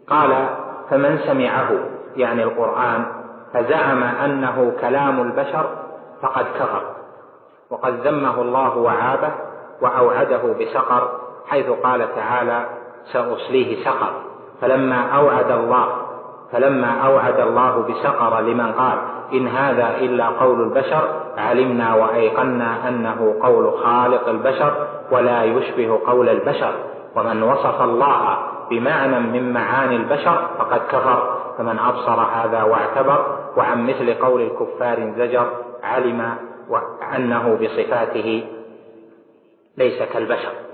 قال: فمن سمعه يعني القرآن فزعم أنه كلام البشر فقد كفر. وقد ذمه الله وعابه وأوعده بسقر، حيث قال تعالى: سأصليه سقر. فلما أوعد الله بسقر لمن قال إن هذا إلا قول البشر علمنا وأيقنا أنه قول خالق البشر ولا يشبه قول البشر. ومن وصف الله بمعنى من معاني البشر فقد كفر. فمن أبصر هذا واعتبر وعن مثل قول الكفار زجر علم أنه بصفاته ليس كالبشر.